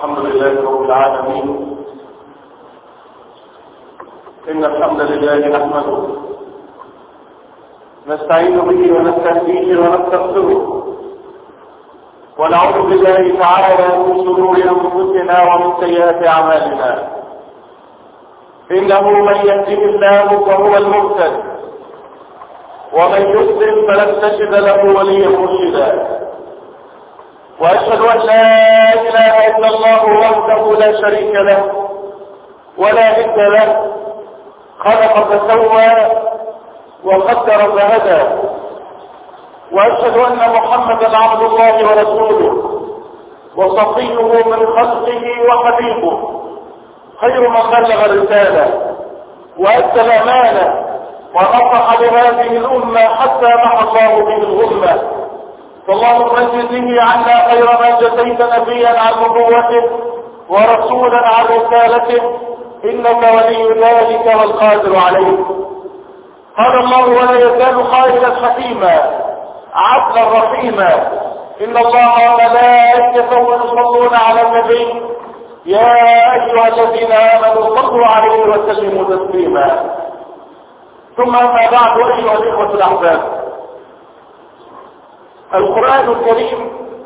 الحمد لله رب العالمين. إن الحمد لله نحمده نستعين به ونستهديه ونستغفره ونعوذ بالله تعالى من شرور أنفسنا ومن سيئات أعمالنا. إنه من يهده الله فهو المهتد ومن يضلل فلن تجد له وليا مرشدا. وأشهد أن لا إله إلا الله وحده لا شريك له ولا ند له، خلق فسوى وقدر فهدى. وأشهد أن محمدا عبد الله ورسوله وصفيه من خلقه وحبيبه، خير من بلغ الرسالة وأدى الأمانة ونصح لهذه الأمة حتى محى الله به الغمة. فاللهم اجزه عنا خير ما جزيت نبيا عن نبوته ورسولا عن رسالته، إنك ولي ذلك والقادر عليه. قال الله: ولا يزال قائلا حكيما عدلا رحيما، إن الله وملائكته يصلون على النبي يا أيها الذين آمنوا صلوا عليه وسلموا تسليما. ثم أما بعد، أيها الإخوة الأحباب، القرآن الكريم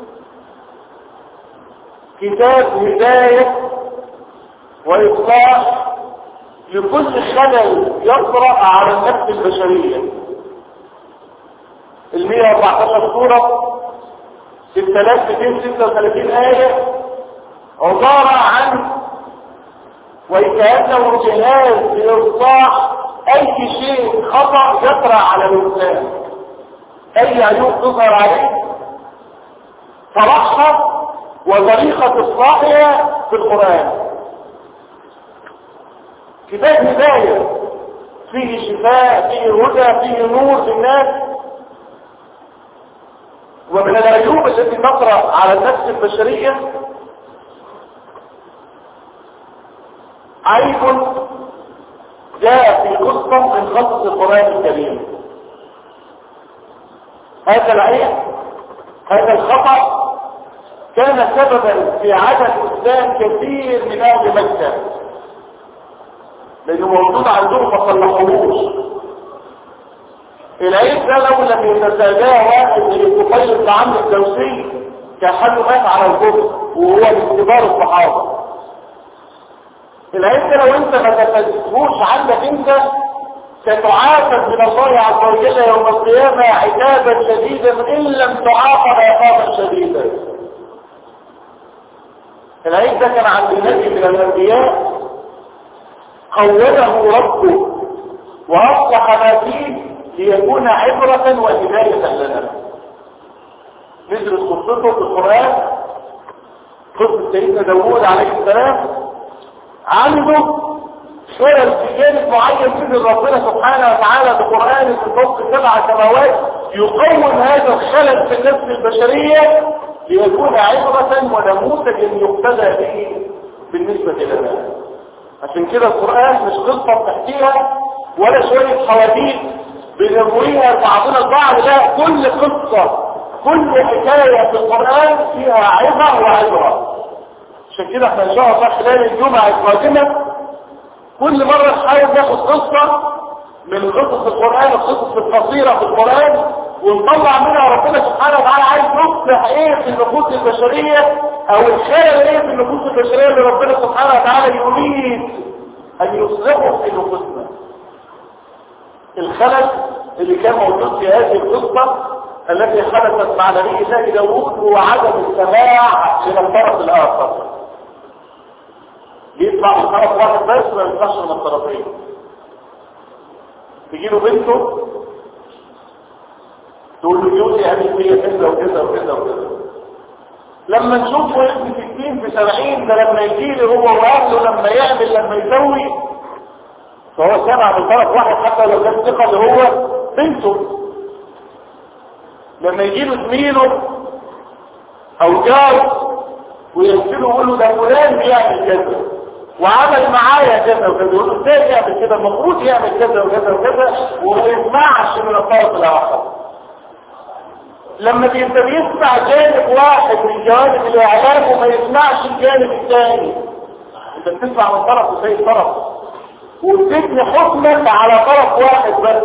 كتاب هداية وإصلاح لكل خلل يطرأ على النفس البشرية. 114 سورة 3236 آية عبارة عن وكأنه جهاز لإصلاح أي شيء خطأ يطرأ على الإنسان، أي عيوب تظهر عليه صلاحها وطريقة إصلاحها في القرآن. كتاب هداية فيه شفاء، فيه هدى، فيه نور للناس. ومن العيوب التي تطرأ على النفس البشرية عيب جاء في قصة من قصص القرآن الكريم. هذا العيب، هذا الخطأ، كان سببا في عدم إسلام كثير من أهل مكة، لأنه موجود عندهم ما صلحوهوش. العيب ده لو لم يتساجاه واحد من الطفيل بن عمرو الدوسي كان حد مات على الكفر وهو من كبار الصحابة. العيب ده لو انت ما تفادتهوش عندك انت ستعاقب من الله عز وجل يوم القيامة عتابا شديدا إن لم تعاقب عقابا شديدا. العيب ده كان عند النبي من الأنبياء، قوله ربه وأصلح ما فيه ليكون عبرة وهداية لنا. ندرس قصته في القرآن، قصة سيدنا داوود عليه السلام. عنده خلل في جانب معين من ربنا سبحانه وتعالى بقرآن في فوق 7 سماوات يقوم هذا الخلل في النفس البشرية ليكون عبرة ونموذجا يقتدى به بالنسبة لنا. عشان كده القرآن مش قصة بتحكيها ولا شوية حواديت بنرويها بعضنا البعض، لا، كل قصة كل حكاية في القرآن فيها عبرة وعبرة. عشان كده احنا ان شاء الله خلال الجمعة القادمة كل مرة نحاول ناخد قصة من قصص القرآن، القصص القصيرة في القرآن، ونطلع منها ربنا سبحانه وتعالى عايز يصلح ايه في النفوس البشرية، او الخلل ايه في النفوس البشرية اللي ربنا سبحانه وتعالى يريد ان يصلحه في نفوسنا. الخلل اللي كان موجود في هذه القصة التي حدثت مع نبي الله داوود هو عدم السماع من الطرف الآخر. يطلع من طرف واحد بس ما يطلعش من الطرفين. تجيله بنته تقول له جوزي عمل فيا كذا وكذا وكذا وكذا. لما نشوفه ابن 60 في 70 ده لما يجيلي هو واهله لما يعمل لما يسوي فهو سمع من طرف واحد حتى لو كان ثقة اللي هو بنته. لما يجيله زميله او جاره ويرسله يقول له ده فلان بيعمل كذا وعمل معايا كذا وكذا، يقول له ازاي يعمل كده، المفروض يعمل كذا وكذا وكذا، وما يسمعش من الطرف الاخر. لما بيبقى بيسمع جانب واحد من جوانب الاعلام وما يسمعش الجانب الثاني، انت بتسمع من طرف وسيد طرف وبتبني حكمك على طرف واحد بس.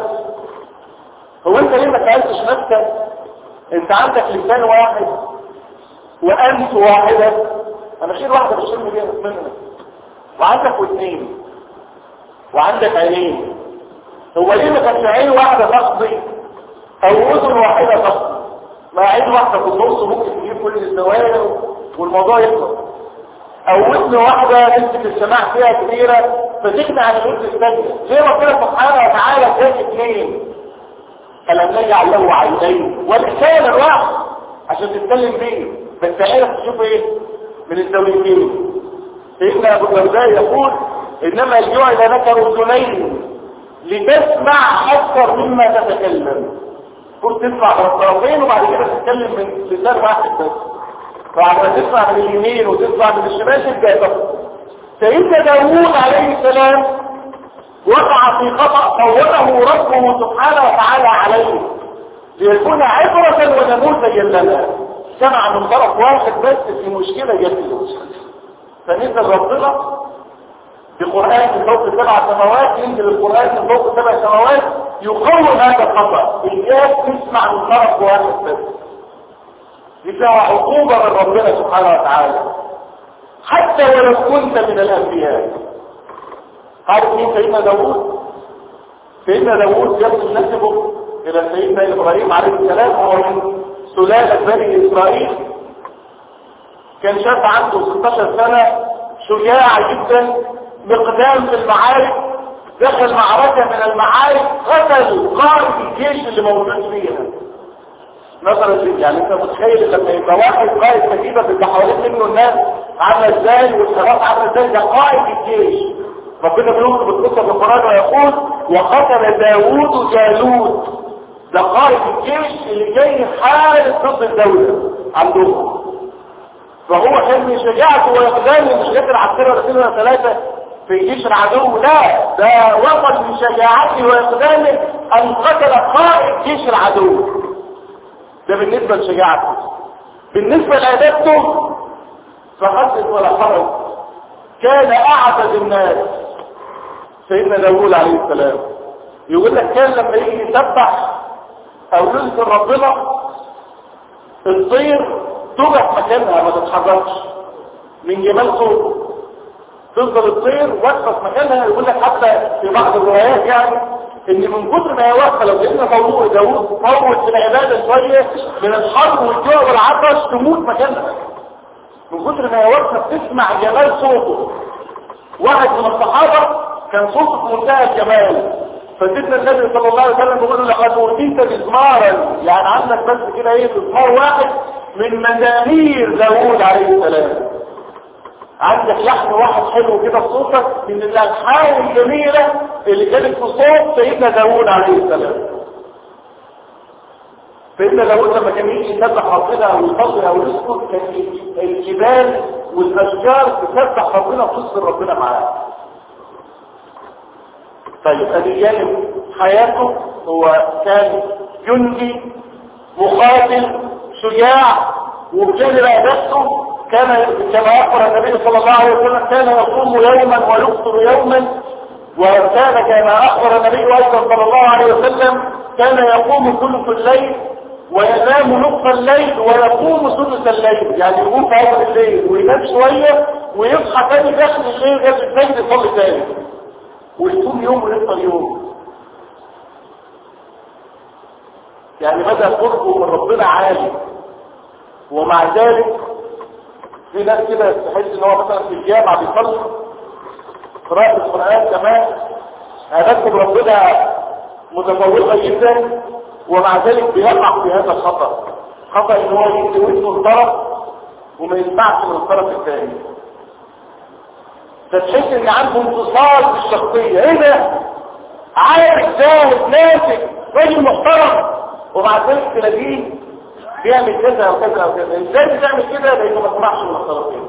هو انت ليه ما سألتش نفسك؟ انت عندك لسان واحد وانت واحدة، انا شيل واحدة بشيل بيها منك، وعندك واثنين وعندك عينين. هو ليه ما كانش عين واحدة تقضي او اذن واحدة تقضي؟ ما عين واحدة في النص ممكن تجيب كل الزوايا والموضوع يخلص، او اذن واحدة نسبة السماع فيها كبيرة فتغني عن الاذن الثانية. ليه ربنا سبحانه وتعالى جاب اثنين؟ فلم نجعل له عينين ولسانا واحد عشان تتكلم بيه، بس عينك تشوف ايه من الزاويتين. سيدنا ابو الدرداء يقول انما جعل لك اذنين لتسمع اكثر مما تتكلم. كنت تسمع من الطرفين وبعد كده تتكلم من لسان واحد بس، بعد ما تسمع من اليمين وتسمع من الشمال تبدا تفهم. سيدنا داوود عليه السلام وقع في خطأ فوته ربه سبحانه وتعالى عليه ليكون عبرة ونموذجا لنا. سمع من طرف واحد بس في مشكلة جديدة، فنزل ربنا بقرآن من فوق 7 سماوات، ينزل القرآن من فوق 7 سماوات يقوم هذا الخطأ. إياك تسمع من طرف واحد بس، دي فيها عقوبة من ربنا سبحانه وتعالى حتى ولو كنت من الأنبياء. عارف مين سيدنا داوود؟ سيدنا داوود يصل نسبه إلى سيدنا إبراهيم عليه السلام، هو من سلالة بني إسرائيل. كان شاب عنده 16 سنة، شجاع جدا، مقدام في المعارك، دخل معركة من المعارك قتل قائد الجيش اللي موجود فيها. مثلا يعني انت متخيل لما يبقى واحد قائد كتيبة بيبقى حوالين منه الناس عامله ازاي والشباب عامله ازاي؟ ده قائد الجيش. ربنا بيوصف بالقصه في القران ويقول وقتل داوود جالوت، ده قائد الجيش اللي جاي يحارب ضد الدوله عندهم. فهو كان من شجاعته ويقدام مش قادر عسكري ولا 2 ولا 3 في جيش العدو، لا ده وصل من شجاعته ويقدامه ان قتل قائد جيش العدو. ده بالنسبه لشجاعته. بالنسبه لعبادته فحدث ولا حرج، كان اعبد الناس. سيدنا داوود عليه السلام يقول لك كان لما يجي يسبح او يذكر ربنا الطير تقف مكانها ما تتحركش من جمال صوته، تفضل الطير واقفه في مكانها. يقول لك حتى في بعض الروايات يعني ان من كتر ما هي واقفه لو لقينا داوود فوت في العباده شويه من الحر والجوع والعطش تموت مكانها من كتر ما هي واقفه بتسمع جمال صوته. واحد من الصحابه كان صوته في منتهى الجمال، فسيدنا النبي صلى الله عليه وسلم بيقول له لقد اوتيت مزمارا، يعني عندك بس كده ايه مزمار واحد من مزامير داوود عليه السلام. عندك لحن واحد حلو كده في صوتك من الالحان الجميله اللي كانت في صوت سيدنا داوود عليه السلام. سيدنا داوود لما كان يجي يسبح ربنا او يصلي او يسكت كان الجبال والاشجار تسبح ربنا وتصل ربنا معاه. طيب ادي جانب حياته، هو كان جندي مقاتل شجاع. وبجانب عبادته كان كما اخبر النبي صلى الله عليه وسلم كان يصوم يوما ويفطر يوما، وكان كما اخبر النبي ايضا صلى الله عليه وسلم كان يقوم ثلث الليل وينام نصف الليل ويقوم ثلث الليل، يعني يقوم في اول الليل وينام شويه ويصحى ثاني داخل الليل غير الفجر يصلي ثاني ويصوم يوم ويفطر يوم. يعني بدا قربه من ربنا عالي، ومع ذلك في ناس كده تحس ان هو مثلا في الجامعه بيصلي قراءه القران كمان عبادته بربنا متفوقه جدا، ومع ذلك بيقع في هذا الخطأ، خطأ ان هو يدي ودنه الطرف وما يسمعش من الطرف الثاني. فتحس ان عنده انتصار في الشخصيه، ايه ده؟ عارف زاهد ناسك راجل محترم، ومع ذلك تلاقيه بيعمل كذا وكذا وكذا. ازاي بتعمل كده؟ لانه ما سمعش من الطرفين.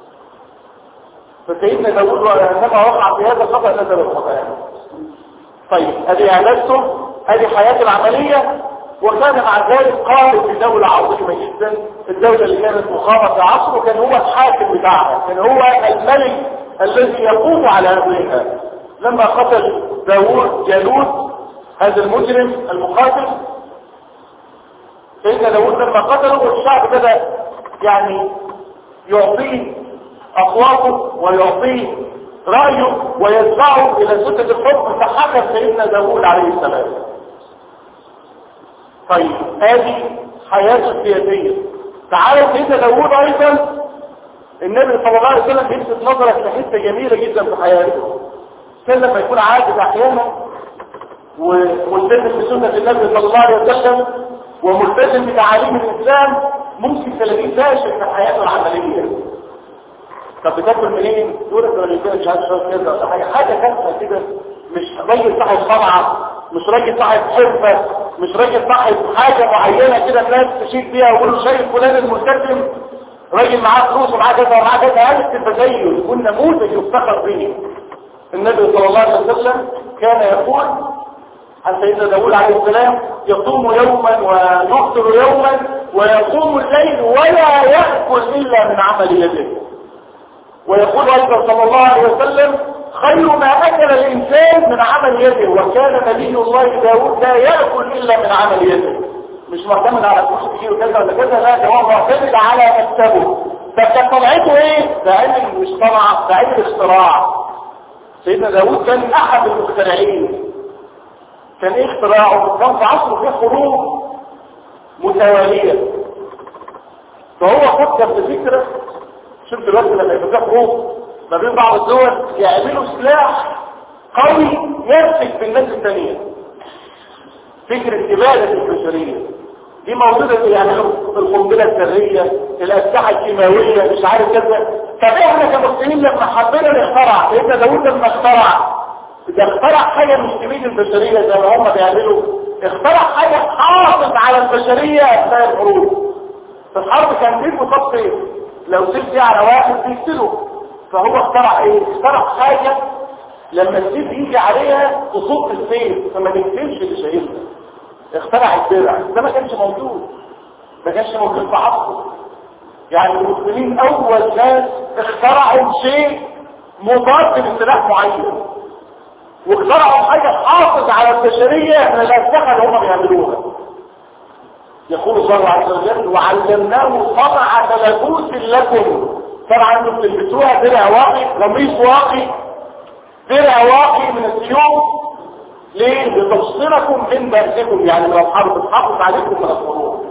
فسيدنا داوود عندما وقع في هذا الخطأ نزل الخطأ. طيب ادي علاجته، ادي حياته العمليه. وكان مع ذلك قائد في دولة عظيمة جدا، الدولة اللي كانت مقامة في عصره، كان هو الحاكم بتاعها، كان هو الملك الذي يقوم على أمرها. لما قتل داوود جالوت هذا المجرم المقاتل، سيدنا داوود لما قتله والشعب بدأ يعني يعطيه أصواته ويعطيه رأيه ويدفعه إلى سدة الحكم، فحكم سيدنا داوود عليه السلام. طيب هذه حياته السياسية. تعالوا سيدنا داوود أيضا النبي صلى الله عليه وسلم يلفت نظرك لحته جميلة جدا في حياته. كان لما يكون عاجز أحيانا وملتزم بسنة النبي صلى الله عليه وسلم وملتزم بتعاليم الإسلام، ممكن تلاقيه فاشل في حياته العملية. طب بتاكل منين؟ دورك ولا كده مش عارف شويه كده ولا حاجه كده كده، مش راجل صاحب صنعه، مش راجل صاحب حرفه، مش راجل صاحب حاجه معينه كده الناس تشيد بيها ويقولوا شايف فلان الملتزم راجل معاه فلوس ومعاه كذا ومعاه كذا، هذا التدين يكون نموذج يفتخر به. النبي صلى الله عليه وسلم كان يقول عن سيدنا داوود عليه السلام: يصوم يوما ويفطر يوما ويقوم الليل ولا يأكل إلا من عمل يده. ويقول أيضا صلى الله عليه وسلم: خير ما أكل الإنسان من عمل يده. وكان نبي الله داود لا يأكل إلا من عمل يده، مش معتمد على فلوس كتير وكذا ولا كذا، لا، ده هو معتمد على مكتبه. فكان طلعته ايه؟ ده علم مش صنعة، ده علم اختراع. سيدنا داود كان أحد المخترعين. كان ايه اختراعه؟ كان في عصره فيه حروب متوالية، فهو فكر في فكرة. شفت الوقت لما يبقى فيه حروب ما بين بعض الدول يعملوا سلاح قوي يمسك بالناس الثانية. فكرة إبادة البشرية دي موجودة، يعملوا القنبلة الذرية، الأسلحة الكيماوية، مش عارف كذا. طب احنا كمسلمين لما حبينا نخترع، سيدنا داوود لما اخترع حاجة مش تفيد البشرية زي ما هم بيعملوا، اخترع حاجة حافظ على البشرية أثناء الحروب. فالحرب كان فيه مصطفى لو سيف على واحد بيقتله، فهو اخترع ايه؟ اخترع حاجة لما السيف يجي عليها تصوب السيف فما تقتلش اللي شايلها. اخترع الدرع، ده ما كانش موجود في عصره. يعني المسلمين اول ناس اخترعوا شيء مضاد لسلاح معين، واخترعوا حاجة حافظ على البشرية من الاسلحة اللي هم بيعملوها. يقول الله عز وجل: وعلمناه صنعة لبوس لكم. طبعا انتم بتلبسوها درع واقي، قميص واقي، درع واقي من السيوف. ليه؟ لتبصركم من بأسكم، يعني لو الحرب تحافظ عليكم من الحروب.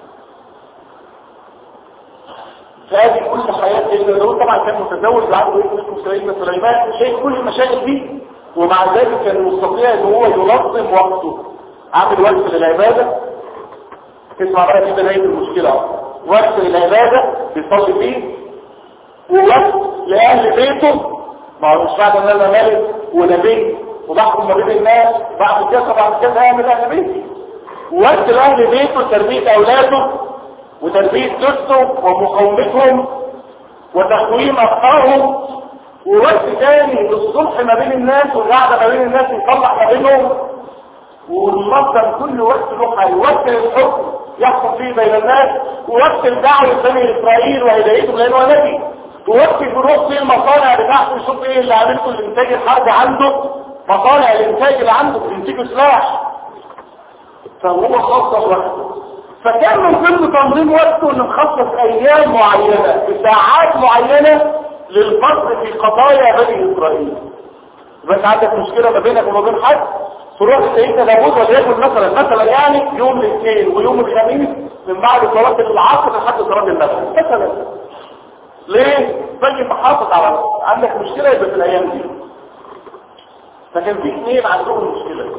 فهذه كل حياة سيدنا داوود. طبعا كان متزوج وعنده ابن سيدنا سليمان، شايف كل المشاكل دي، ومع ذلك كان مستطيع ان هو ينظم وقته. عامل وقت للعبادة، تسمع بقى كده نهاية المشكلة، وقت للعبادة بيصلي فيه، ووقت لأهل بيته. ما هو مش بعد ان انا ملك ونبي وبحكم ما بين الناس بعد كده اعمل اهل بيتي. ووقت لأهل بيته تربية اولاده وتربية زوجته ومقاومتهم وتقويم افكارهم. ووقت تاني للصلح ما بين الناس والقعدة ما بين الناس يصلح ما بينهم، وننظم كل وقت له حل. وقت للحكم يحكم فيه بين الناس، ووقت الدعوة بني اسرائيل وهدايتهم لانه نبي، ووقت يروح فيه المصانع بتاعته يشوف ايه اللي عملته الانتاج الحرب عنده، مصانع الانتاج اللي عنده بينتجوا سلاح، فهو خصص وقته. فكان من ضمن تنظيم وقته انه مخصص ايام معينة بساعات معينة للفصل في قضايا بني اسرائيل. بس عندك مشكلة ما بينك وما بين حد، تروح سيدنا داوود وليكن مثلا يعني يوم الاثنين ويوم الخميس من بعد صلاة العصر لحد صلاة المغرب مثلا. ليه؟ باجي محافظ على عندك مشكلة يبقى في الايام دي. فكان في اثنين عندهم مشكلة،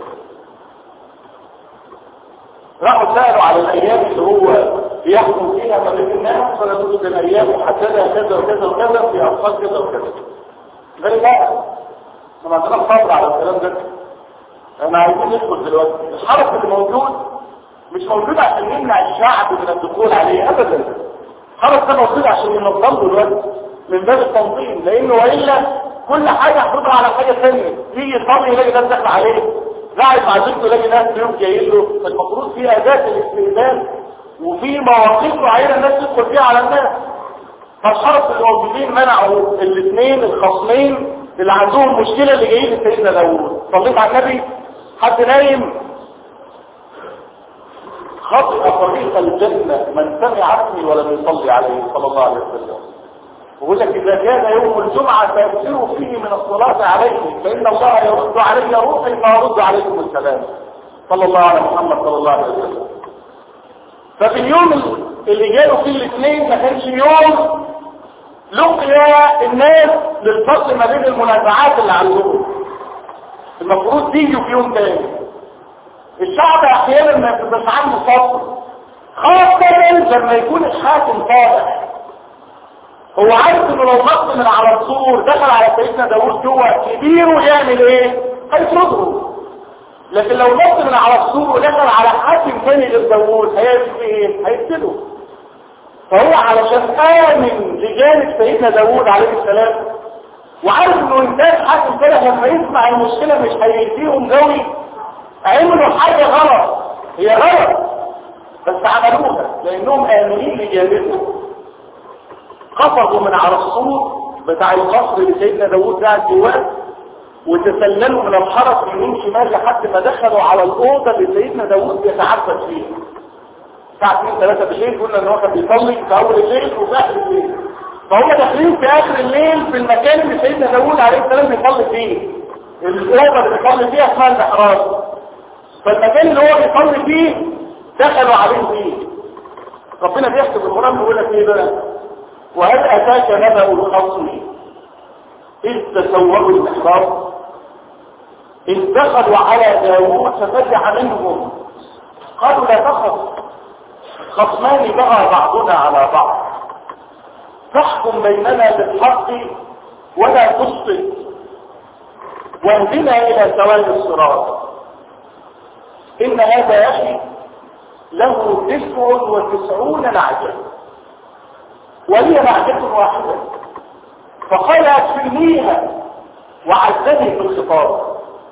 راحوا سألوا على الايام اللي هو بيحكم فيها ما بين الناس، فلا توجد الايام محددة كذا وكذا وكذا في اوقات كذا وكذا. قال لا، ما عندنا صبر على الكلام ده، احنا عايزين ندخل دلوقتي. الحرس اللي موجود مش موجود عشان يمنع الشعب من الدخول عليه ابدا، الحرس ده موجود عشان ينظم دلوقتي من باب التنظيم، لانه والا كل حاجه هتطلع على حاجه ثانيه، يجي يصلي يلاقي ده داخل عليه، قاعد مع زوجته يلاقي ناس اليوم جايين له، فالمفروض في اداه الاستقبال وفي مواقف معينه الناس تدخل فيها على الناس. فالحرس الموجودين منعوا الاثنين الخصمين اللي عندهم مشكله اللي جايين لسيدنا داوود. صليت على النبي، حد نايم؟ خطئ طريق الجنه من سمع اسمي ولم يصلي عليه صلى الله عليه وسلم. ويقول لك اذا كان يوم الجمعه فاكثروا فيه من الصلاه عليه فان الله يرد علي روحي فارد عليكم السلام. صلى الله على محمد صلى الله عليه وسلم. ففي اليوم اللي جاءوا فيه الاثنين ما كانش يوم لقي الناس للفصل ما بين المنازعات اللي عندهم. المفروض تيجوا في يوم تاني. الشعب احيانا ما بيبقاش عنده فصل، خاصة لما يكون الحاكم صالح. هو عارف انه لو نط من على السور دخل على سيدنا داوود جوه كبيره يعمل ايه؟ هيطرده. لكن لو نط من على السور ودخل على حاكم تاني غير داوود هيعمل ايه؟ هيقتله. فهو علشان آمن لجانب سيدنا داوود عليه السلام وعارف انه انسان حاكم كده لما يسمع المشكلة مش هيديهم قوي، عملوا حاجة غلط، هي غلط بس عملوها لانهم آمنين لجانبه. قفزوا من على السور بتاع القصر اللي سيدنا داوود قاعد جواه وتسللوا من الحرس يمين شمال لحد ما دخلوا على الأوضة اللي سيدنا داوود بيتعبد فيها. الساعة 2 3 بالليل قلنا ان هو كان بيصلي في اول الليل وفي اخر الليل. فهم داخلين في اخر الليل في المكان اللي سيدنا داوود عليه السلام بيصلي فيه. الاوضه اللي بيصلي فيها اسمها المحراب. فالمكان اللي هو بيصلي فيه دخلوا عليه فيه. ربنا بيحكي في القران بيقول لك ايه بقى؟ وهل اتاك نبأ الخصم اذ تسوروا المحراب اذ دخلوا على داوود ففزع منهم قالوا لا تخف خصمان بغى بعضنا على بعض فاحكم بيننا بالحق ولا تسقط واهدنا الى سواء الصراط ان هذا يا اخي له 99 نعجه ولي نعجه واحده فقال اكفلنيها وعزني في الخطاب.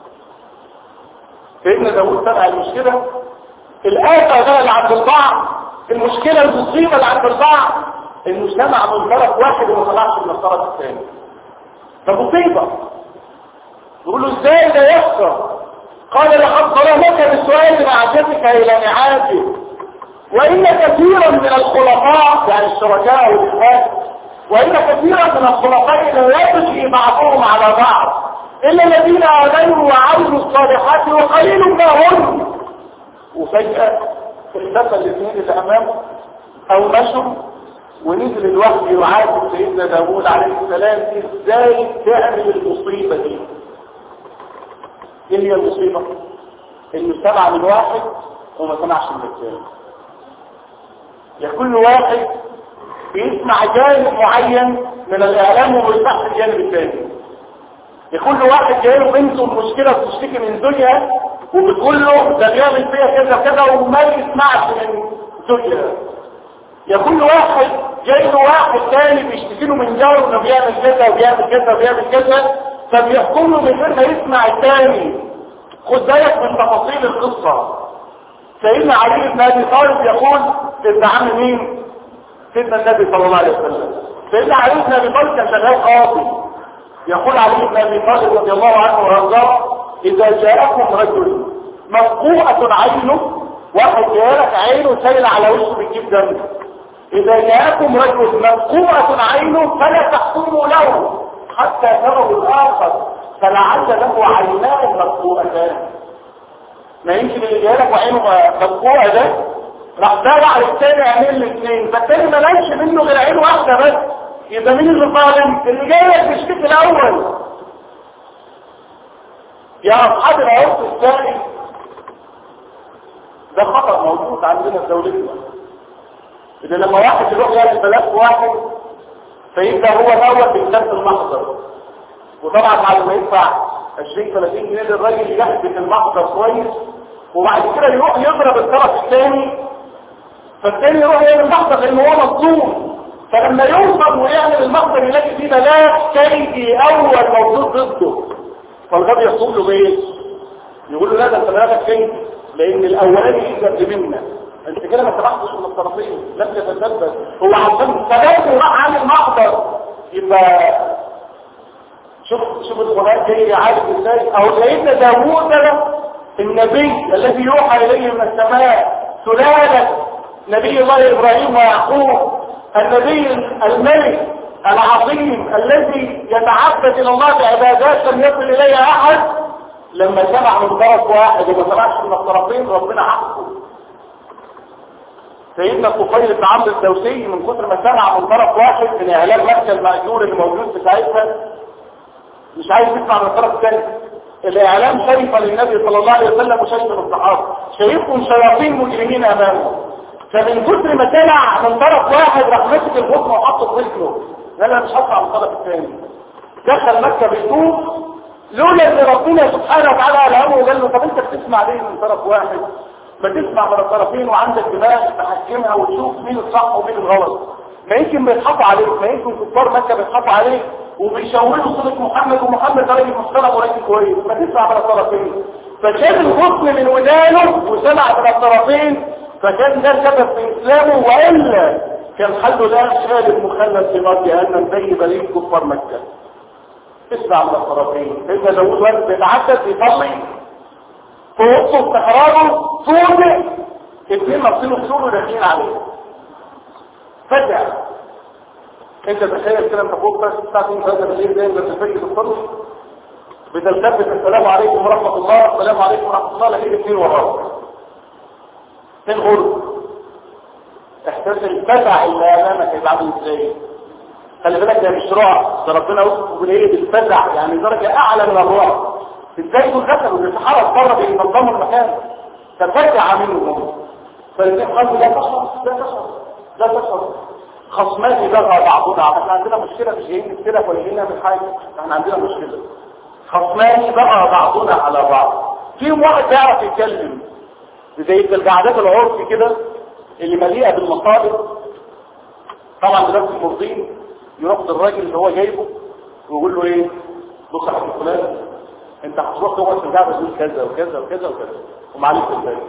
سيدنا داوود سمع المشكله، الآفة بقى اللي عند البعض، المشكلة المصيبة اللي عند البعض انه سمع من طرف واحد وما طلعش من الطرف الثاني. فمصيبة. يقول له ازاي ده يحصل؟ قال لقد ظلمك بسؤال معجتك الى نعاجه وان كثيرا من الخلفاء يعني الشركاء والاخوات وان كثيرا من الخلفاء لا يجري بعضهم على بعض الا الذين امنوا وعملوا الصالحات وقليل ما هم. وفجأة اختفى الاثنين اللي امامه او مشوا ونزل الوحي يعاتب سيدنا داوود عليه السلام ازاي تعمل المصيبة دي. ايه هي المصيبة؟ انه سمع من واحد وما سمعش من الثاني. يا كل واحد بيسمع جانب معين من الاعلام وما يسمعش الجانب الثاني. يا كل واحد جايله بنته مشكلة بتشتكي من زوجها وبتقول له ده بيعمل فيها كذا كذا وما يسمعش من زوجها. يا كل واحد جاي له واحد ثاني بيشتكي له من جاره انه بيعمل كذا وبيعمل كذا وبيعمل كذا فبيحكم له من غير ما يسمع الثاني. خد بالك من تفاصيل القصه. سيدنا علي بن ابي طالب يقول ابن عم مين؟ سيدنا النبي صلى الله عليه وسلم. سيدنا علي بن ابي طالب كان شغال قاضي. يقول علي بن ابي طالب رضي الله عنه وارضاه اذا جاءكم رجل مفقوعة عينه، واحد جاءلك عينه سيل على وشه بتجيب دم، اذا جاءكم رجل مفقوعة عينه فلا تحكموا له حتى تروا الاخر فلعل له عينان مفقوعتان. ما يمكن اللي جاءلك وعينه مفقوعة ده راح دلع الثاني عينين الاثنين فالثاني ما لقاش منه غير عين واحدة بس، يبقى مين اللي ظالم؟ اللي جايلك بيشتكي الاول. يا اصحاب العرف الثاني ده خطأ موجود عندنا في دولتنا. إذا لما واحد يروح يعمل بلاغ واحد فيبدأ هو الأول بكتابة المحضر، وطبعا بعد ما يدفع 20-30 جنيه للراجل يحدث المحضر كويس وبعد كده يروح يضرب الطرف الثاني فالثاني يروح يعمل المحضر لأنه هو مظلوم. فلما يوصل ويعمل المحضر يلاقي فيه بلاغ كيدي أول موجود ضده فالغاب يحصل له بيه يقول له لا ده انت بلاغك فين؟ لان الاولاني قبل منا، انت كده ما اتبعتش من الطرفين، لم تتثبت. هو عشان ثبت وراح عن المحضر. يبقى شوف القرآن جاي عارف ازاي. او سيدنا داوود النبي الذي يوحى اليه من السماء، سلالة نبي الله ابراهيم ويعقوب، النبي الملك العظيم الذي يتعبد الى الله بعبادات لم يصل اليها احد، لما سمع من طرف واحد وما سمعش من الطرفين ربنا عاقبه. سيدنا طفيل بن عمرو الدوسي من كثر ما سمع من طرف واحد من اعلام مكه المأجور اللي موجود في ساعتها مش عايز يسمع من الطرف الثاني. الاعلام شريفه للنبي صلى الله عليه وسلم وشريفه للصحابه، شايفهم شياطين مجرمين امامه. فمن كثر ما سمع من طرف واحد راح مسك الحكم وحطه في رجله، قال انا مش هطلع من الطرف الثاني. دخل مكه بيتوب لولا ان ربنا سبحانه وتعالى الهمه وقال له طب انت بتسمع ليه من طرف واحد؟ ما تسمع من الطرفين وعندك دماغ تحكمها وتشوف مين الصح ومين الغلط. ما يمكن بيضحكوا عليك، ما يمكن كفار مكه بيضحكوا عليك وبيشاوروا صوره محمد، ومحمد راجل محترم وراجل كويس، ما تسمع من الطرفين. فكان الحكم من ودانه وسمع من الطرفين، فكان ده سبب في اسلامه، والا كان حله ده شارب مخلد في نار جهنم زي بليد كفار مكه. اسمع من الطرفين. سيدنا داوود وقت بيتعدد يصلي في وسط استحراره صوره اثنين مصينه خسوره داخلين عليه فجأة. انت تخيل كده انت فوق بس الساعه 2 3 بالليل زي ما بتفكر الصبح بتلتفت السلام عليكم ورحمه الله، السلام عليكم ورحمه الله، لقيت اثنين وراك اثنين غرب. احساس الفزع اللي امامك هيبقى عامل ازاي؟ خلي بالك ده مش رعب، ده ربنا وصفه بالايه؟ بالفزع، يعني درجه اعلى من الرعب. ازاي دول دخلوا الصحابه بره بينظموا المكان ففزع منهم. فالاثنين قالوا لا تشعر لا تشعر لا تشعر، خصمان بغى بعضنا. احنا عندنا مشكله مش جايين نكتلف ولا جايين نعمل حاجه، احنا عندنا مشكله. خصمان بغى بعضنا على بعض. فيهم واحد بيعرف يتكلم زي القعدات العرفي كده اللي مليئه بالمصائب. طبعا دلوقتي المرضين يروح للراجل اللي هو جايبه ويقول له ايه؟ بص يا حبيبي فلان انت هتروح تقعد في القعده تقول كذا وكذا وكذا وكذا ومعلش ازاي.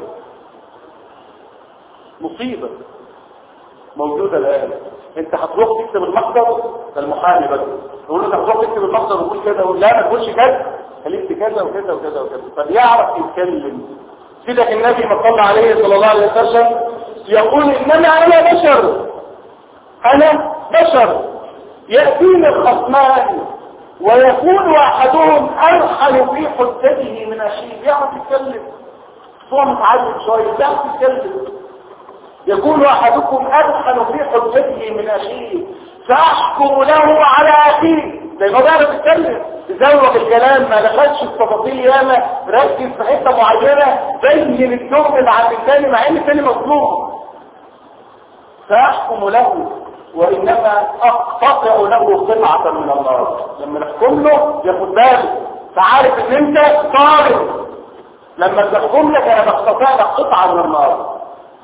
مصيبه موجوده الان. انت هتروح تكتب المحضر، ده المحامي بس يقول له انت هتروح تكتب المحضر وتقول كذا، لا ما تقولش كذا، خليك كذا وكذا وكذا وكذا. فبيعرف يتكلم. سيدك النبي ما صلى عليه صلى الله عليه وسلم يقول انما انا بشر، انا بشر ياتيني الخصمان ويكون احدهم ارحل في حجته من اخيه. يعرف يتكلم، هو متعلم شويه يعرف يتكلم. يكون احدكم ارحل في حجته من اخيه فاحكم له على اخيه. زي ما بيعرف يتكلم يزوق الكلام، ما دخلش في تفاصيل ياما، ركز في حته معينه بين الدور اللي عند الثاني مع ان الثاني مظلوم. فاحكم له وانما اقتطع له قطعه من النار. لما نحكم له ياخد باله، فعارف ان انت ظالم. لما تحكم لك انا بقتطع لك قطعه من النار.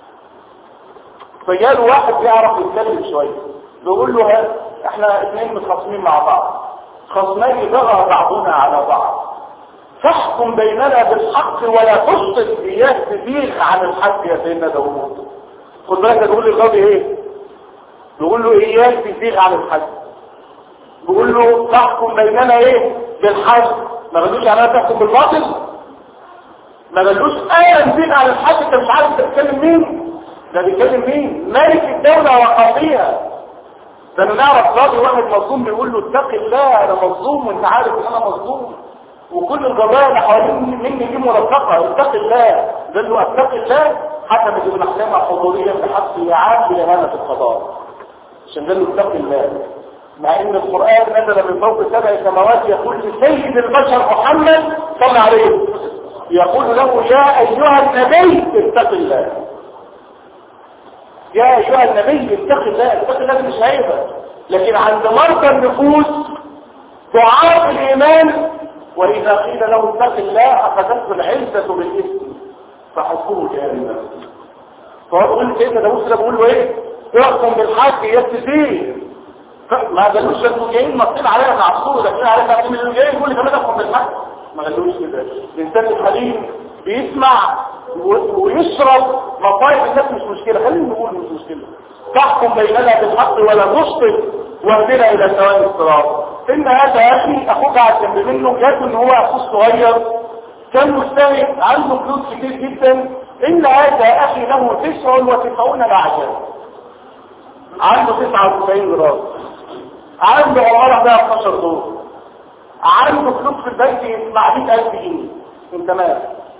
فجاله واحد بيعرف يتكلم شويه بيقول له احنا اثنين متخاصمين مع بعض، خصمان بغى بعضنا على بعض، فاحكم بيننا بالحق ولا تشطط اياك تزيغ عن الحق يا سيدنا داوود. خد بالك تقول لي القاضي ايه؟ بيقول له اياك تزيغ عن الحق. بيقول له تحكم بيننا ايه؟ بالحق. ما قالوش يعني انا تحكم بالباطل، ما قالوش ايه تزيغ عن الحق. انت مش عارف انت بتتكلم مين؟ ده بيتكلم مين؟ مالك الدوله وقاضيها. ده انا نعرف قاضي واحد مظلوم بيقول له اتق الله انا مظلوم وانت عارف ان انا مظلوم وكل القضايا اللي حوالين مني دي مرتقه، اتق الله. قال له اتق الله حتى تجيب الاحكام الحضوريه بحق اعاده لاهانه القضاء. عشان قال له اتق الله، مع ان القران نزل من فوق 7 سماوات يقول لسيد البشر محمد صلى عليه يقول له يا ايها النبي اتق الله. يا ايها النبي اتق الله. اتق الله مش عيبه، لكن عند مرضى النفوس ضعاف الايمان واذا قيل له اتق الله اخذته العزه بالاثم فحكمه جهنم. فهو بيقول سيدنا داوود كده بيقول له ايه؟ احكم بالحق يستفيد. ما قالوش انتوا جايين مصين علينا تعصبوا داخلين علينا تعصبوا اللي جايين يقول لي كمان احكم بالحق. ما قالوش كده. الانسان الحليم بيسمع ويشرب مصايب الناس مش مشكله، خلينا نقول مش مشكله. تحكم بيننا بالحق ولا نشطط واهدنا الى سواء الصراط. ان هذا يا اخي اخوك على جنب منه جات ان هو اخوه صغير كان مجتهد عنده فلوس كتير جدا. ان هذا يا اخي له 99 نعجه، عنده 99 جرام، عنده عماره بقى 12 دور، عنده فلوس في البنك مع 100,000 جنيه. انت مالك؟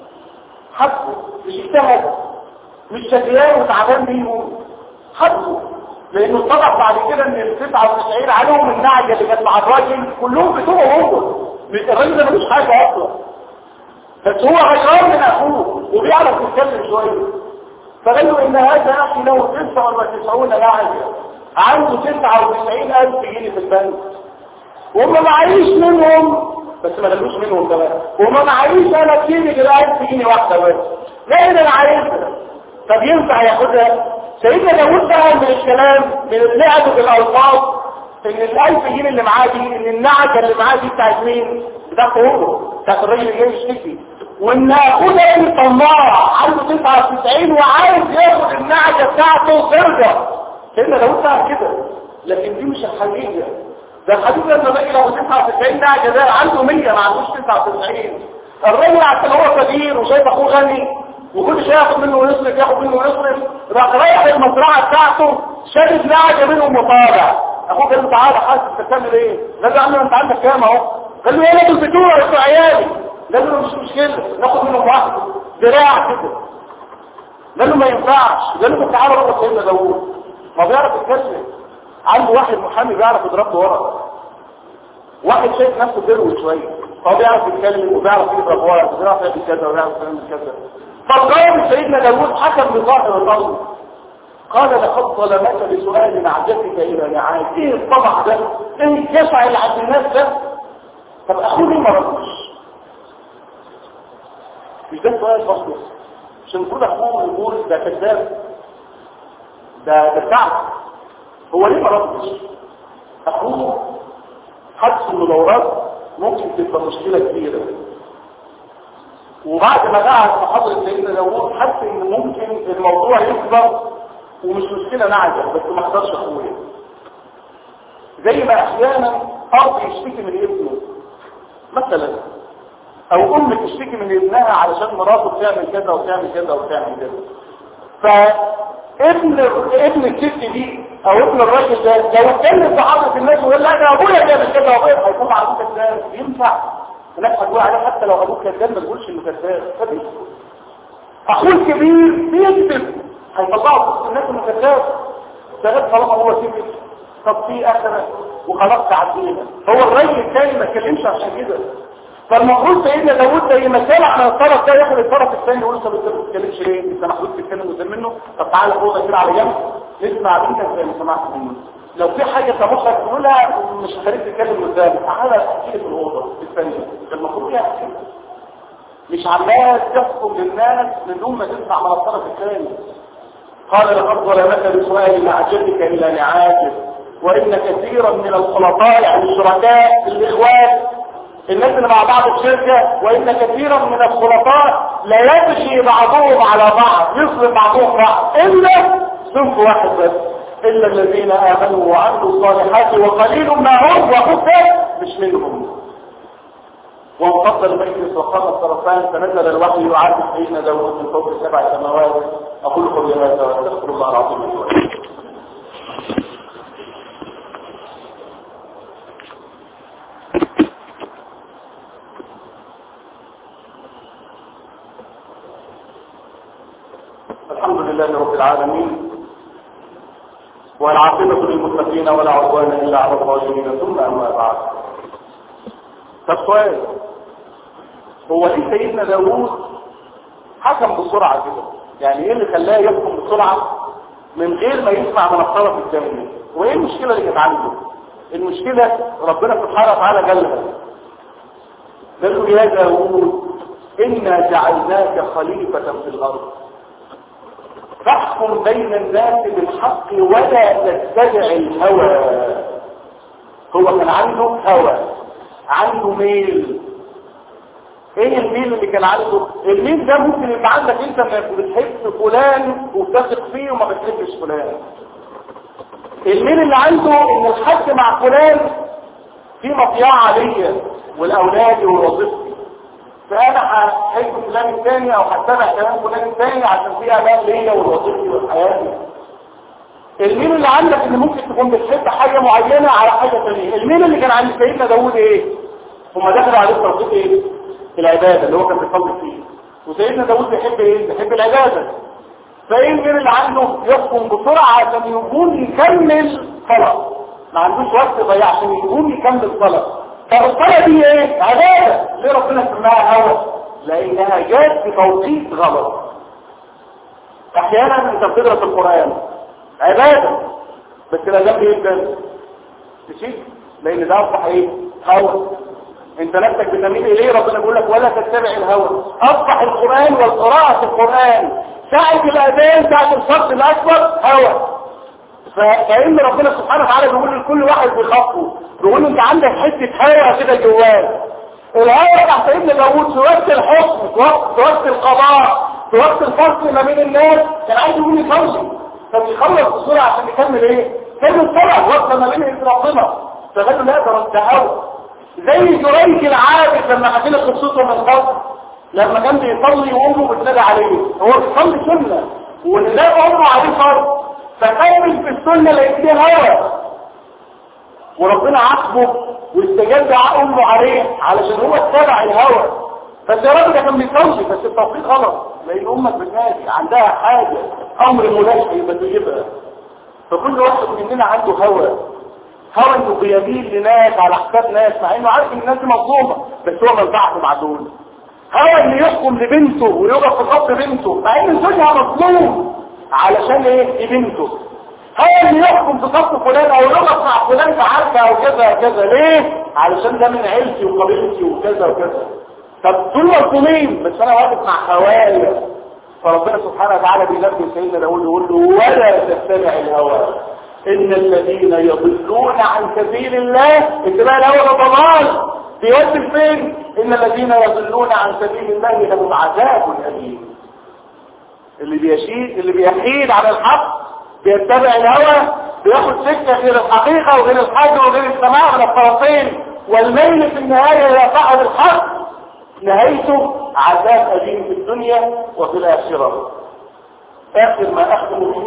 حبه مش اجتهد، مش شغال وتعبان بيهم، حبه لانه اتضح بعد كده ان ال 99 عليهم النعجه اللي كانت مع الراجل كلهم بتوعه هو. الراجل ده ملوش حاجه اصلا، بس هو غيران من اخوه وبيعرف يتكلم شويه. فقال له ان هذا اخي له 99 نعجه، عنده 99,000 جنيه في البنك، وما معيش منهم، بس ما قالوش منهم كمان، وما معيش انا كتير غير 1000 جنيه واحده بس، لان انا عايزها. طب ينفع ياخدها؟ سيدنا داوود فهم من الكلام من اللعب بالالفاظ ان ال1000 جنيه اللي معاه دي، ان النعجه اللي معاه دي بتاعت مين؟ بتاعته هو، بتاعت الراجل اللي جاي يشتكي، وان اخوه ده طماع عنده 99 وعايز ياخد النعجه بتاعته ترجع. سيدنا داوود فهم كده، لكن دي مش الحقيقه. ده الحديث لما باقي لو 99 نعجه ده عنده 100 ما عندوش 99. الراجل عشان هو كبير وشايف اخوه غني وكل شيء ياخد منه ويصرف ياخد منه ويصرف، راح رايح المزرعه بتاعته شارب نعجه منهم وطالع. اخوه قال له تعالى حاسس بتعمل ايه؟ قال له يا عم انت عندك كام اهو؟ قال له يا راجل بتوع يا عيالي. قال له مش مشكله ناخد منهم واحد ذراع كده. قال له ما ينفعش. قال له تعالى بقى سيدنا داوود ما بيعرف يتكلم، عنده واحد محامي بيعرف يضرب ورا، واحد شايف نفسه دروي شويه، هو بيعرف يتكلم وبيعرف يضرب ورا وبيعرف يعمل كذا وبيعرف يعمل كذا. فقال سيدنا داوود حكم بظاهر الامر، قال لقد ظلمك بسؤال نعجتك الى نعاج. ايه الطبع ده؟ ايه الجشع اللي عند الناس ده؟ طب اخوه ليه ما ردش؟ مش ده سؤال برضه؟ مش المفروض اخوه يقول ده كذاب ده تعب؟ هو ليه ما ردش؟ اخوه حدث المدورات ممكن تبقى مشكله كبيره، وبعد ما قعد في حضره سيدنا داوود حس ان ممكن الموضوع يكبر ومش مشكله نعجه، بس ما اقدرش اخويا. زي ما احيانا اب يشتكي من ابنه مثلا، او ام تشتكي من ابنها علشان مراته بتعمل كذا وبتعمل كذا وبتعمل كذا، فابن الست دي او ابن الراجل ده لو اتكلم في حضره الناس ويقول لا ده ابويا بيعمل كذا وابويا، هيكون ابوك كذاب. ينفع الناس هتقول عليه حتى لو ابوك كذاب ما تقولش انه كذاب؟ فبيسكت. اخوه الكبير بيكذب هيطلعوا في الناس انه كذاب، ده طالما هو كذب. طب في اخره وخلاص تعدينا. هو الراجل الثاني ما اتكلمش عشان كده. فالمفروض سيدنا داوود زي ما سمع من الطرف ده ياخد الطرف الثاني يقول طب انت ما بتتكلمش ليه؟ انت محمود تتكلم قدام منه؟ طب تعالى فوق كده على جنب نسمع منك زي ما سمعت منه. لو في حاجه تمخك تقولها مش خليك تتكلم قدامي، تعالى احكي في الاوضه الثانيه. المفروض يعمل كده، مش عمال تحكم للناس من دون ما تسمع من الطرف الثاني. قال لقد ظلمك بسؤال نعجتك الى نعاجه وان كثيرا من الخلطاء يعني الشركاء الاخوان الناس اللي مع بعض في شركه، وان كثيرا من الخلطاء لا يمشي بعضهم على بعض، يظلم بعضهم بعض الا صنف واحد بس، الا الذين امنوا وعملوا الصالحات وقليل ما هم وخفت مش منهم. وانفضل المجلس وقام الطرفان فنزل الوحي يعاتب سيدنا داوود من فوق 7 سماوات. اقول قولي هذا واستغفر الله العظيم لي ولكم. الحمد لله رب العالمين والعاقبة للمتقين ولا عدوان إلا على الظالمين، ثم أما بعد. فالسؤال هو ليه سيدنا داوود حكم بسرعة كده؟ يعني ايه اللي خلاه يحكم بسرعة من غير ما يسمع من الطرف الثاني؟ وايه المشكلة اللي كانت عنده؟ المشكلة ربنا سبحانه وتعالى قالها، قال له يا داوود إنا جعلناك خليفة في الأرض فاحكم بين الناس بالحق ولا تتبع الهوى. هو كان عنده هوى، عنده ميل، ايه الميل اللي كان عنده؟ الميل ده ممكن يبقى عندك انت انك بتحب فلان وبتثق فيه وما بتحبش فلان. الميل اللي عنده ان الحد مع فلان في مطيعة ليا والاولاد ووظيفتي، فانا هحب فلان الثاني او هتبع كلام فلان الثاني عشان في امان ليا ووظيفتي وحياتي. الميل اللي عندك ان ممكن تكون بتحب حاجة معينة على حاجة ثانية. الميل اللي كان عند سيدنا داوود ايه؟ هما دخلوا عليه توقيت ايه؟ العبادة اللي هو كان بيصلي فيه. وسيدنا داوود بيحب ايه؟ بيحب العبادة. فايه الميل اللي عنده؟ يحكم بسرعة عشان يقوم يكمل صلاة، ما عندوش وقت ضيع عشان يقوم يكمل صلاة. طب الصلاة دي ايه؟ عبادة. ليه ربنا سماها هوى؟ لانها جات في توقيت غلط. احيانا انت بتدرس القرآن عبادة بس الأدب جدا تشيك، لان ده اصبح ايه؟ هوى. انت نفسك بتميل اليه، ربنا بيقول لك ولا تتبع الهوى. اصبح القرآن والقراءة في القرآن ساعة الاذان ساعة الفرض الاكبر هوى. فإن ربنا سبحانه وتعالى بيقول لكل واحد بخطه، بيقول له انت عندك حتة هوى كده جواك. الهوى بتاع سيدنا داوود في وقت الحكم، في وقت القضاء، في وقت الفصل ما بين الناس، كان عايز يقول يصلي فبيخلص بسرعة عشان يكمل ايه؟ كمل الصلاة وقت ما بين ربنا. فقال له لا ده هوى. زي جريج العابد لما حكينا قصته من قبل، لما كان بيصلي وامه بتنادى عليه، هو بيصلي سنة ونداء امه عليه فرض، فكمل في السنة لقيت فيه هوى وربنا عاقبه واستجاب دعاء امه عليه علشان هو اتبع الهوى. بس يا رب ده كان بيصلي بس التوقيت غلط، لان امك بتنادي عندها حاجة امر ملاشي بتجيبها. فكل واحد مننا عنده هوى انه بيميل لناس على حساب ناس، مع انه عارف ان الناس دي مظلومه بس هو منفعته مع دول. هوى انه يحكم لبنته ويقف في خط بنته مع ان زوجها مظلوم علشان ايه؟ دي بنته. هوى انه يحكم في خط فلان او يقف مع فلان في عركه او كذا كذا، ليه؟ علشان ده من عيلتي وقبيلتي وكذا وكذا. طب دول مظلومين بس انا واقف مع هوايا. فربنا سبحانه وتعالى بينبه سيدنا داوود يقول له ولا تتبع الهوى ان الذين يضلون عن سبيل الله. اتباع الهوى ده ضلال بيودي فين؟ ان الذين يضلون عن سبيل الله لهم عذاب اليم. اللي بيحيد على الحق بيتبع الهوى بياخد سكه غير الحقيقه وغير الحق وغير السماع من الطرفين، والميل في النهايه الى صاحب الحق نهايته عذاب اليم في الدنيا وفي الاخره. اخر ما اختم به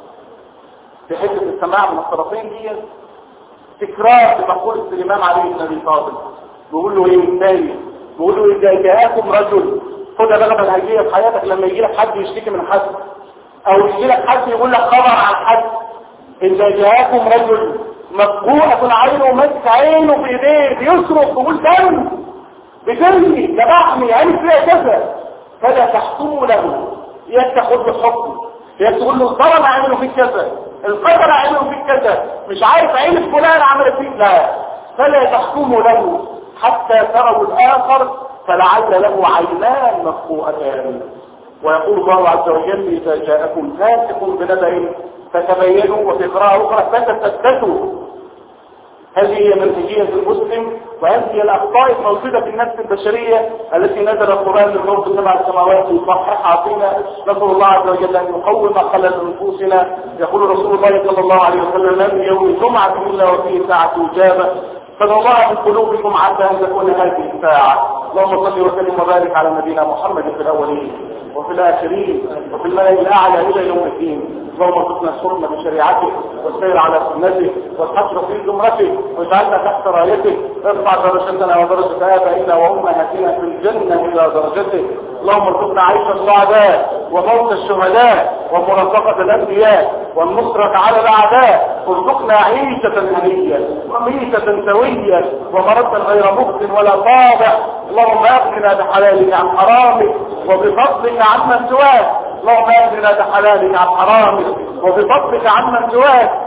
في حته السماع من الطرفين دي تكرار لمقولة الامام علي بن ابي طالب. بيقول له ايه تاني؟ بيقول له اذا جاءكم رجل، خدها بقى منهجيه في حياتك، لما يجي لك حد يشتكي من حد او يجي لك حد يقول لك خبر عن حد، اذا جاءكم رجل مفقوعة عينه وماسك عينه في ايديه بيصرخ بيقول دم بترمي ذبحني عيني فيها كذا، فلا تحكموا له يتخذ الحكم، تقول له الضرر عمله فيك كذا، القدر عمله فيك كذا، مش عارف عين فلان عمل فيك، لا، فلا تحكموا له حتى تروا الآخر فلعل له عينان مفقوءتان. ويقول الله عز وجل إذا جاءكم فاسق بنبأ فتبينوا، وفي قراءة أخرى فتثبتوا. هذه هي منهجية المسلم، وهذه هي الأخطاء الموجودة في النفس البشرية التي نزل القرآن للرب 7 سماوات ويصححها فينا. نسأل الله عز وجل أن يقوم خلل نفوسنا. يقول رسول الله صلى الله عليه وسلم: لا من يوم الجمعة إلا وفيه ساعة إجابة، فالله في قلوبكم عسى أن تكون هذه الساعة. اللهم صل وسلم وبارك على نبينا محمد في الأولين وفي الآخرين وفي الملأ الأعلى إلى يوم الدين. اللهم ارزقنا الحكم بشريعته والسير على سنته والحشر في زمرته واجعلنا تحت رايته. ارفع درجتنا ودرجة آبائنا وأمهاتنا في الجنة إلى درجته. اللهم ارزقنا عيش السعداء وموت الشهداء ومرافقة الأنبياء والنصرة على الأعداء. ارزقنا عيشة هنية وميتة سوية ومردا غير مخزن ولا طابع. اللهم اغننا بحلالك عن حرامك وبفضلك عمن سواك. اللهم اغننا بحلالك عن حرامك وبفضلك عمن سواك.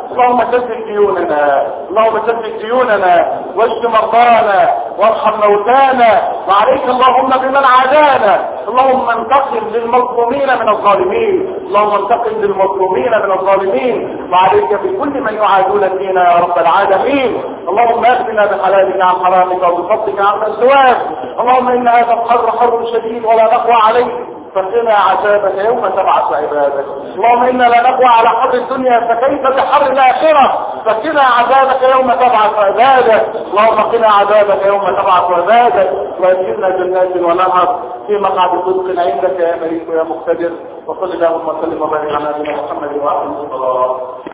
اللهم سدد ديوننا، اللهم سدد ديوننا، واشف مرضانا، وارحم موتانا، وعليك اللهم بمن عادانا. اللهم انتقم للمظلومين من الظالمين، اللهم انتقم للمظلومين من الظالمين، وعليك بكل من يعادون فينا يا رب العالمين. اللهم اغننا بحلالك عن حرامك وبفضلك عن سواك. اللهم ان هذا الحر حر شديد ولا نقوى عليه، فقنا عذابك يوم تبعث عبادك. اللهم انا لا نقوى على حر الدنيا فكيف بحر الاخره، فقنا عذابك يوم تبعث عبادك. اللهم قنا عذابك يوم تبعث عبادك، وادخلنا جنات ونهر في مقعد صدق عندك يا مليك يا مقتدر. وصل اللهم وسلم وبارك على نبينا محمد وعلى اله وصحبه.